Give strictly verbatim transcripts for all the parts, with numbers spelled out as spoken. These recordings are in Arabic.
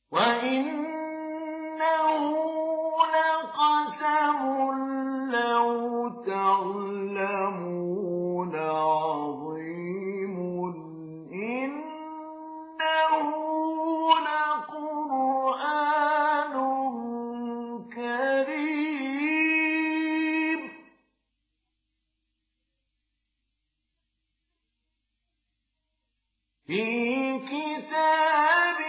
وَإِنَّهُ لَقَسَمٌ لَّوْ تَعْلَمُونَ عَظِيمٌ إِنَّهُ لَقُرْآنٌ كَرِيمٌ فِي كِتَابٍ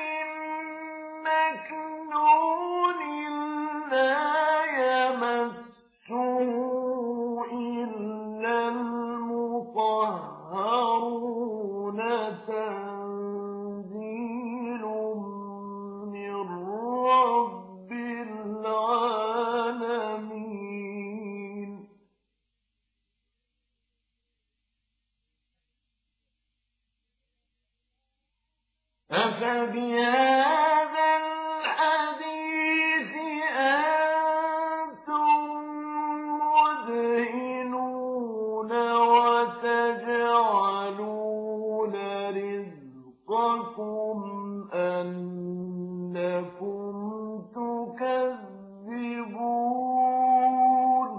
مَّكْنُونٍ لَّا يَمَسُّهُ إِلَّا الْمُطَهَّرُونَ تَنزِيلٌ مِّن رَّبِّ الْعَالَمِينَ أَفَبِهَٰذَا الْحَدِيثِ أَنتُم مُّدْهِنُونَ وَتَجْعَلُونَ رِزْقَكُمْ أَنَّكُمْ تُكَذِّبُونَ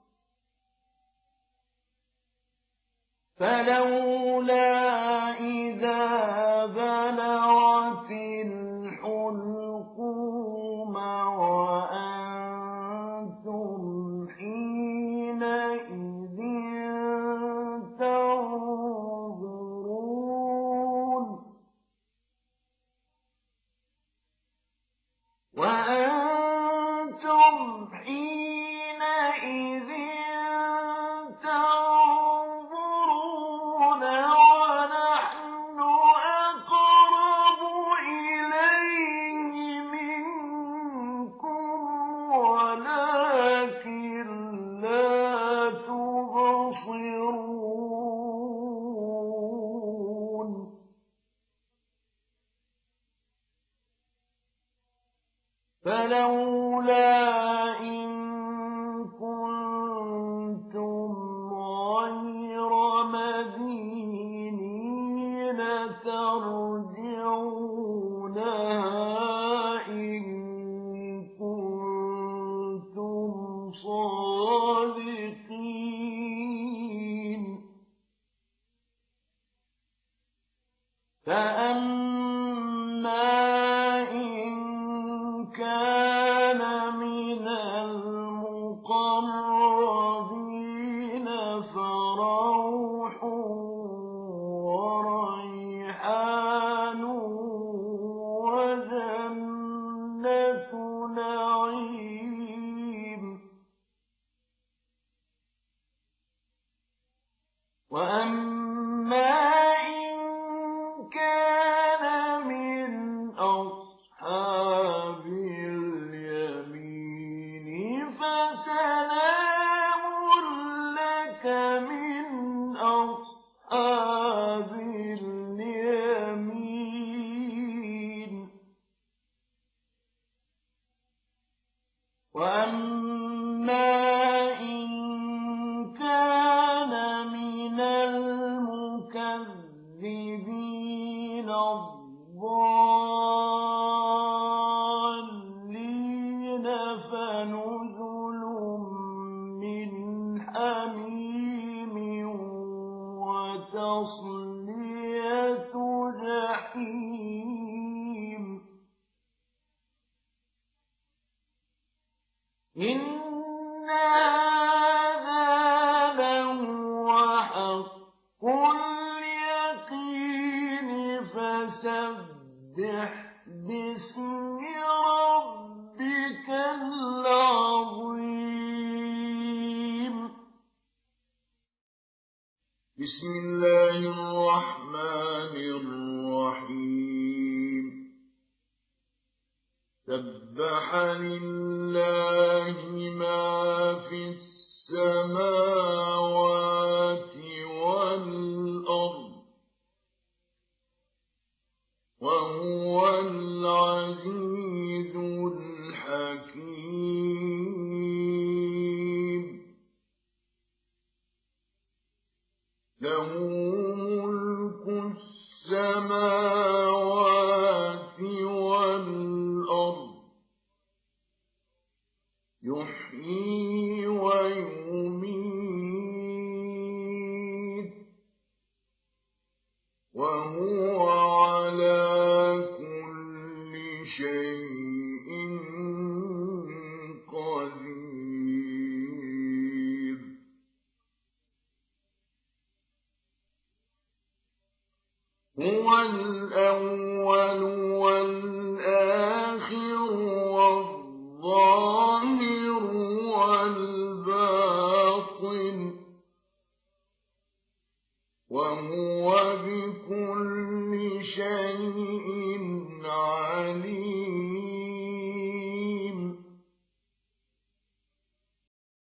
فَلَوْلَا إِذَا بَلَغَتِ الْحُلْقُومَ وَأَنتُمْ حِينَئِذٍ تَنظُرُونَ وَأَنتُمْ حِينَئِذٍ تَنظُرُونَ وَنَحْنُ أَقْرَبُ إِلَيْهِ مِنكُمْ وَلَٰكِن لَّا تُبْصِرُونَ فَلَوْلَا إِن كُنتُمْ غَيْرَ مَدِينِينَ تَرْجِعُونَهَا إِن كُنتُمْ صَادِقِينَ فَأَمَّا إِن كَانَ مِنَ الْمُقَرَّبِينَ فَرَوْحٌ وَرَيْحَانٌ وَجَنَّةُ نَعِيمٍ وَأَمَّا إِن كَانَ مِنْ أَصْحَابِ الْيَمِينِ فَسَلَامٌ لَّكَ مِنْ أَصْحَابِ الْيَمِينِ وَأَمَّا إِن كَانَ مِنَ الْمُكَذِّبِينَ الضَّالِّينَ فَنُزُلٌ مِّنْ حَمِيمٍ وَتَصْلِيَةُ جَحِيمٍ إِنَّ هَٰذَا لَهُوَ حَقُّ الْيَقِينِ فَسَبِّحْ بِاسْمِ رَبِّكَ الْعَظِيمِ بسم الله الرحمن الرحيم سبح لله ما في السماوات والأرض وهو العزيز الحكيم له ملك السماوات والأرض وهو على كل شيء قدير. هو الأول والآخر والظاهر والباطن وهو بكل شيء